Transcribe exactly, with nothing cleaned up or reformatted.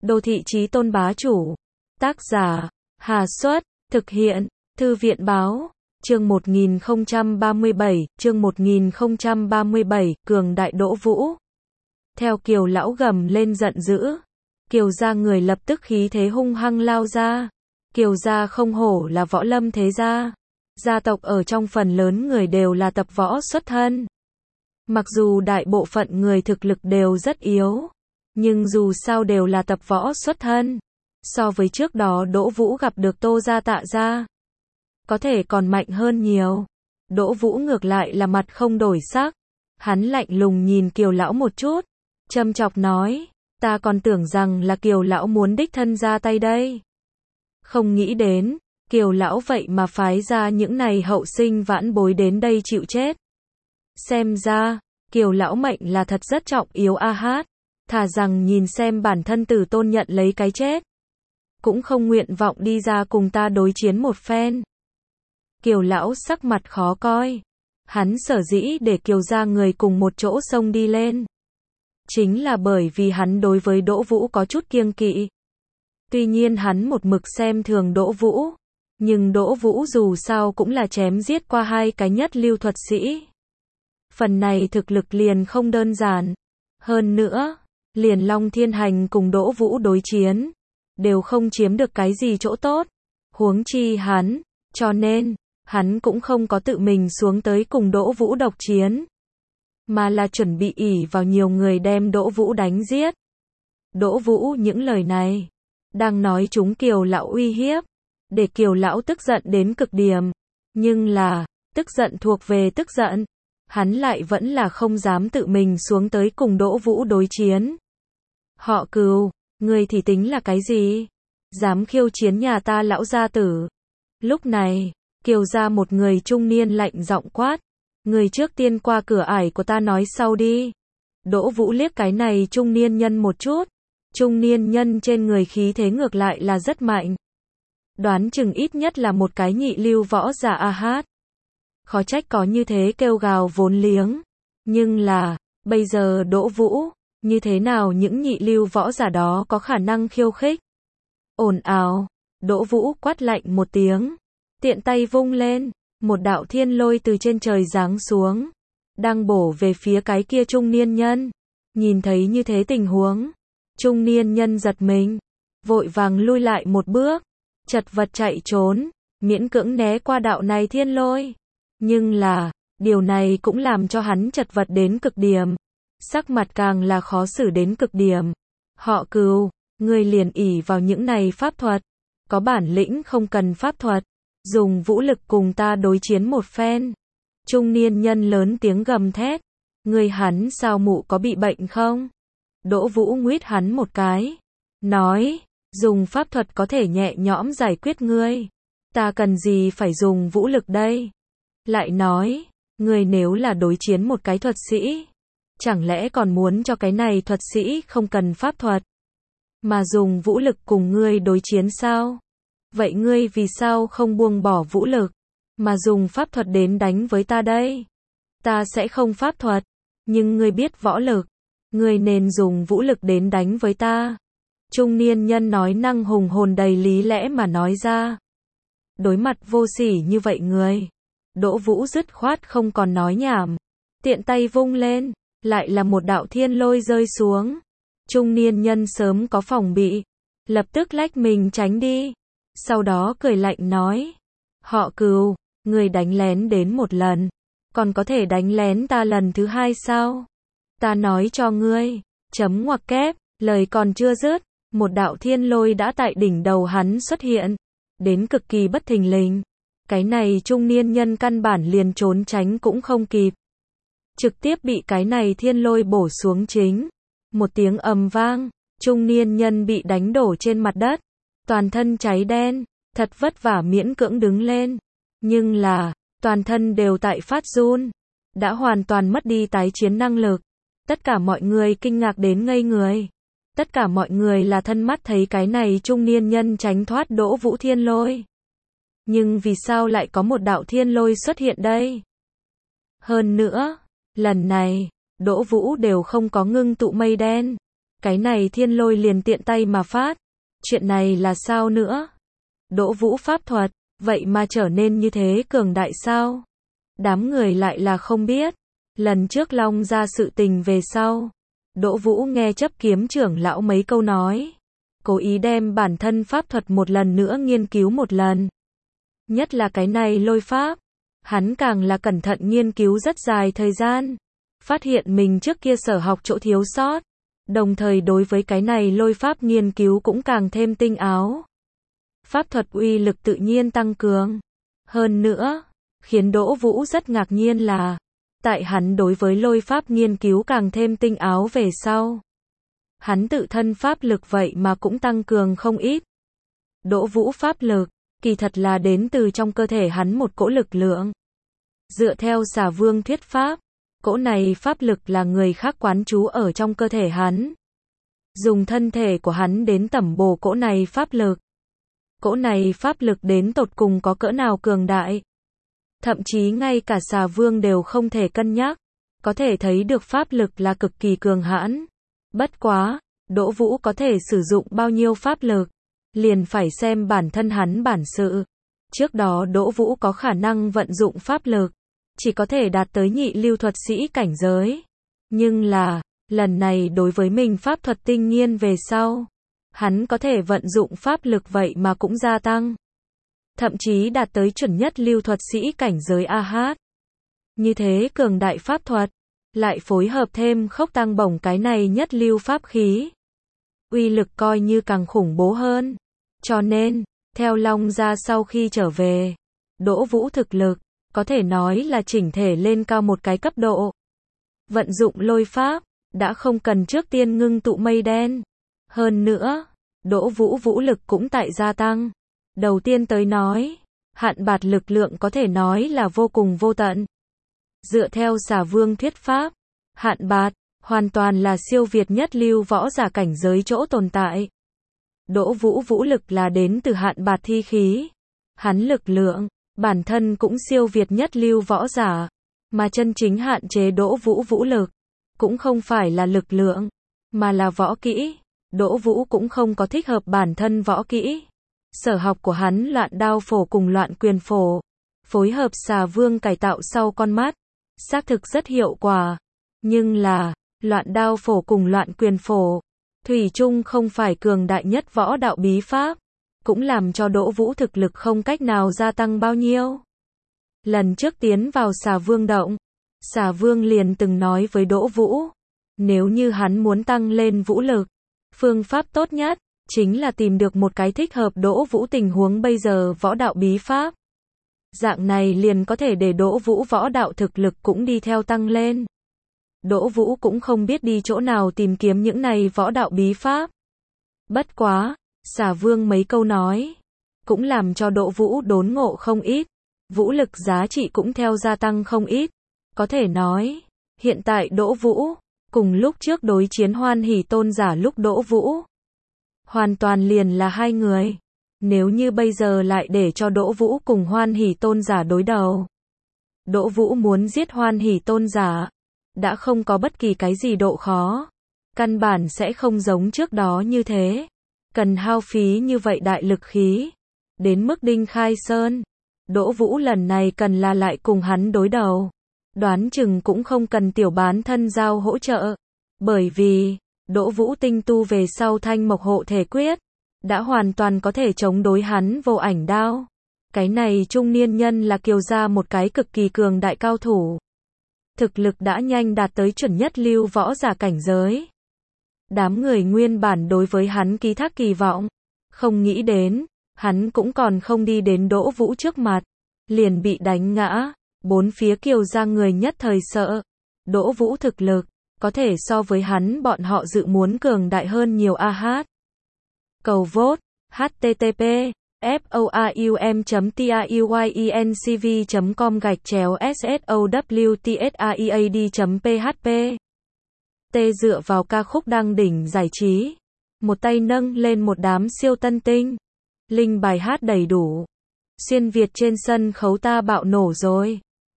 Đô thị chí tôn bá chủ. Tác giả, Hà Xuất, thực hiện, Thư viện Báo. Chương một nghìn không trăm ba mươi bảy, chương một nghìn không trăm ba mươi bảy, cường đại Đỗ Vũ. Theo Kiều lão gầm lên giận dữ, Kiều gia người lập tức khí thế hung hăng lao ra. Kiều gia không hổ là võ lâm thế gia. Gia tộc ở trong phần lớn người đều là tập võ xuất thân. Mặc dù đại bộ phận người thực lực đều rất yếu, nhưng dù sao đều là tập võ xuất thân. So với trước đó Đỗ Vũ gặp được Tô gia Tạ gia, có thể còn mạnh hơn nhiều. Đỗ Vũ ngược lại là mặt không đổi sắc. Hắn lạnh lùng nhìn Kiều lão một chút, châm chọc nói, ta còn tưởng rằng là Kiều lão muốn đích thân ra tay đây. Không nghĩ đến, Kiều lão vậy mà phái ra những này hậu sinh vãn bối đến đây chịu chết. Xem ra, Kiều lão mệnh là thật rất trọng yếu a hát, thà rằng nhìn xem bản thân tử tôn nhận lấy cái chết, cũng không nguyện vọng đi ra cùng ta đối chiến một phen. Kiều lão sắc mặt khó coi. Hắn sở dĩ để Kiều gia người cùng một chỗ xông đi lên, chính là bởi vì hắn đối với Đỗ Vũ có chút kiêng kỵ. Tuy nhiên hắn một mực xem thường Đỗ Vũ, nhưng Đỗ Vũ dù sao cũng là chém giết qua hai cái nhất lưu thuật sĩ. Phần này thực lực liền không đơn giản. Hơn nữa, liền Long Thiên Hành cùng Đỗ Vũ đối chiến, đều không chiếm được cái gì chỗ tốt. Huống chi hắn, cho nên, hắn cũng không có tự mình xuống tới cùng Đỗ Vũ độc chiến, mà là chuẩn bị ỷ vào nhiều người đem Đỗ Vũ đánh giết. Đỗ Vũ những lời này, đang nói chúng Kiều lão uy hiếp, để Kiều lão tức giận đến cực điểm. Nhưng là, tức giận thuộc về tức giận, hắn lại vẫn là không dám tự mình xuống tới cùng Đỗ Vũ đối chiến. Họ Cừu, ngươi thì tính là cái gì? Dám khiêu chiến nhà ta lão gia tử. Lúc này, Kiều gia một người trung niên lạnh giọng quát, người trước tiên qua cửa ải của ta nói sau đi. Đỗ Vũ liếc cái này trung niên nhân một chút. Trung niên nhân trên người khí thế ngược lại là rất mạnh. Đoán chừng ít nhất là một cái nhị lưu võ giả a hát. Khó trách có như thế kêu gào vốn liếng. Nhưng là, bây giờ Đỗ Vũ, như thế nào những nhị lưu võ giả đó có khả năng khiêu khích? Ồn ào, Đỗ Vũ quát lạnh một tiếng, tiện tay vung lên, một đạo thiên lôi từ trên trời giáng xuống, đang bổ về phía cái kia trung niên nhân. Nhìn thấy như thế tình huống, trung niên nhân giật mình, vội vàng lui lại một bước, chật vật chạy trốn, miễn cưỡng né qua đạo này thiên lôi. Nhưng là, điều này cũng làm cho hắn chật vật đến cực điểm, sắc mặt càng là khó xử đến cực điểm. Họ Cừu, ngươi liền ỷ vào những này pháp thuật, có bản lĩnh không cần pháp thuật, dùng vũ lực cùng ta đối chiến một phen. Trung niên nhân lớn tiếng gầm thét, ngươi hắn sao mụ có bị bệnh không? Đỗ Vũ nguyết hắn một cái, nói, dùng pháp thuật có thể nhẹ nhõm giải quyết ngươi, ta cần gì phải dùng vũ lực đây? Lại nói, ngươi nếu là đối chiến một cái thuật sĩ, chẳng lẽ còn muốn cho cái này thuật sĩ không cần pháp thuật, mà dùng vũ lực cùng ngươi đối chiến sao? Vậy ngươi vì sao không buông bỏ vũ lực, mà dùng pháp thuật đến đánh với ta đây? Ta sẽ không pháp thuật, nhưng ngươi biết võ lực, ngươi nên dùng vũ lực đến đánh với ta. Trung niên nhân nói năng hùng hồn đầy lý lẽ mà nói ra. Đối mặt vô sỉ như vậy người, Đỗ Vũ dứt khoát không còn nói nhảm, tiện tay vung lên, lại là một đạo thiên lôi rơi xuống. Trung niên nhân sớm có phòng bị, lập tức lách mình tránh đi, sau đó cười lạnh nói, họ Cừu, người đánh lén đến một lần, còn có thể đánh lén ta lần thứ hai sao? Ta nói cho ngươi, chấm ngoặc kép, lời còn chưa dứt, một đạo thiên lôi đã tại đỉnh đầu hắn xuất hiện, đến cực kỳ bất thình lình. Cái này trung niên nhân căn bản liền trốn tránh cũng không kịp, trực tiếp bị cái này thiên lôi bổ xuống chính. Một tiếng ầm vang, trung niên nhân bị đánh đổ trên mặt đất, toàn thân cháy đen, thật vất vả miễn cưỡng đứng lên. Nhưng là, toàn thân đều tại phát run, đã hoàn toàn mất đi tái chiến năng lực. Tất cả mọi người kinh ngạc đến ngây người. Tất cả mọi người là thân mắt thấy cái này trung niên nhân tránh thoát Đỗ Vũ thiên lôi. Nhưng vì sao lại có một đạo thiên lôi xuất hiện đây? Hơn nữa, lần này, Đỗ Vũ đều không có ngưng tụ mây đen. Cái này thiên lôi liền tiện tay mà phát. Chuyện này là sao nữa? Đỗ Vũ pháp thuật, vậy mà trở nên như thế cường đại sao? Đám người lại là không biết. Lần trước Long ra sự tình về sau, Đỗ Vũ nghe chấp kiếm trưởng lão mấy câu nói, cố ý đem bản thân pháp thuật một lần nữa nghiên cứu một lần. Nhất là cái này lôi pháp, hắn càng là cẩn thận nghiên cứu rất dài thời gian, phát hiện mình trước kia sở học chỗ thiếu sót, đồng thời đối với cái này lôi pháp nghiên cứu cũng càng thêm tinh áo. Pháp thuật uy lực tự nhiên tăng cường. Hơn nữa, khiến Đỗ Vũ rất ngạc nhiên là, tại hắn đối với lôi pháp nghiên cứu càng thêm tinh áo về sau, hắn tự thân pháp lực vậy mà cũng tăng cường không ít. Đỗ Vũ pháp lực, kỳ thật là đến từ trong cơ thể hắn một cỗ lực lượng. Dựa theo Xà Vương thuyết pháp, cỗ này pháp lực là người khác quán trú ở trong cơ thể hắn. Dùng thân thể của hắn đến tẩm bổ cỗ này pháp lực. Cỗ này pháp lực đến tột cùng có cỡ nào cường đại. Thậm chí ngay cả Xà Vương đều không thể cân nhắc, có thể thấy được pháp lực là cực kỳ cường hãn. Bất quá, Đỗ Vũ có thể sử dụng bao nhiêu pháp lực, liền phải xem bản thân hắn bản sự. Trước đó Đỗ Vũ có khả năng vận dụng pháp lực, chỉ có thể đạt tới nhị lưu thuật sĩ cảnh giới. Nhưng là, lần này đối với mình pháp thuật tinh nghiên về sau, hắn có thể vận dụng pháp lực vậy mà cũng gia tăng. Thậm chí đạt tới chuẩn nhất lưu thuật sĩ cảnh giới a hát. Như thế cường đại pháp thuật, lại phối hợp thêm khốc tăng bổng cái này nhất lưu pháp khí. Uy lực coi như càng khủng bố hơn. Cho nên, theo Long gia sau khi trở về, Đỗ Vũ thực lực, có thể nói là chỉnh thể lên cao một cái cấp độ. Vận dụng lôi pháp, đã không cần trước tiên ngưng tụ mây đen. Hơn nữa, Đỗ Vũ vũ lực cũng tại gia tăng. Đầu tiên tới nói, hạn bạt lực lượng có thể nói là vô cùng vô tận. Dựa theo Xà Vương thuyết pháp, hạn bạt, hoàn toàn là siêu việt nhất lưu võ giả cảnh giới chỗ tồn tại. Đỗ Vũ vũ lực là đến từ hạn bạt thi khí. Hắn lực lượng, bản thân cũng siêu việt nhất lưu võ giả. Mà chân chính hạn chế Đỗ Vũ vũ lực, cũng không phải là lực lượng, mà là võ kỹ. Đỗ Vũ cũng không có thích hợp bản thân võ kỹ. Sở học của hắn loạn đao phổ cùng loạn quyền phổ, phối hợp Xà Vương cải tạo sau con mắt, xác thực rất hiệu quả. Nhưng là, loạn đao phổ cùng loạn quyền phổ, thủy chung không phải cường đại nhất võ đạo bí pháp, cũng làm cho Đỗ Vũ thực lực không cách nào gia tăng bao nhiêu. Lần trước tiến vào Xà Vương động, Xà Vương liền từng nói với Đỗ Vũ, nếu như hắn muốn tăng lên vũ lực, phương pháp tốt nhất chính là tìm được một cái thích hợp Đỗ Vũ tình huống bây giờ võ đạo bí pháp. Dạng này liền có thể để Đỗ Vũ võ đạo thực lực cũng đi theo tăng lên. Đỗ Vũ cũng không biết đi chỗ nào tìm kiếm những này võ đạo bí pháp. Bất quá, Xà Vương mấy câu nói, cũng làm cho Đỗ Vũ đốn ngộ không ít. Vũ lực giá trị cũng theo gia tăng không ít. Có thể nói, hiện tại Đỗ Vũ, cùng lúc trước đối chiến Hoan Hỷ Tôn giả lúc Đỗ Vũ, hoàn toàn liền là hai người. Nếu như bây giờ lại để cho Đỗ Vũ cùng Hoan Hỷ Tôn giả đối đầu, Đỗ Vũ muốn giết Hoan Hỷ Tôn giả, đã không có bất kỳ cái gì độ khó. Căn bản sẽ không giống trước đó như thế. Cần hao phí như vậy đại lực khí. Đến mức Đinh Khai Sơn, Đỗ Vũ lần này cần là lại cùng hắn đối đầu. Đoán chừng cũng không cần tiểu bán thân giao hỗ trợ. Bởi vì, Đỗ Vũ tinh tu về sau thanh mộc hộ thể quyết, đã hoàn toàn có thể chống đối hắn vô ảnh đao. Cái này trung niên nhân là kiều gia một cái cực kỳ cường đại cao thủ. Thực lực đã nhanh đạt tới chuẩn nhất lưu võ giả cảnh giới. Đám người nguyên bản đối với hắn ký thác kỳ vọng, không nghĩ đến, hắn cũng còn không đi đến Đỗ Vũ trước mặt, liền bị đánh ngã, bốn phía kiều gia người nhất thời sợ. Đỗ Vũ thực lực, có thể so với hắn bọn họ dự muốn cường đại hơn nhiều a hát. Cầu vote, http forum.truyencv chấm com gạch chéo sowtsaead chấm php. T dựa vào ca khúc đăng đỉnh giải trí, một tay nâng lên một đám siêu tân tinh. Linh bài hát đầy đủ. Xuyên Việt trên sân khấu ta bạo nổ rồi.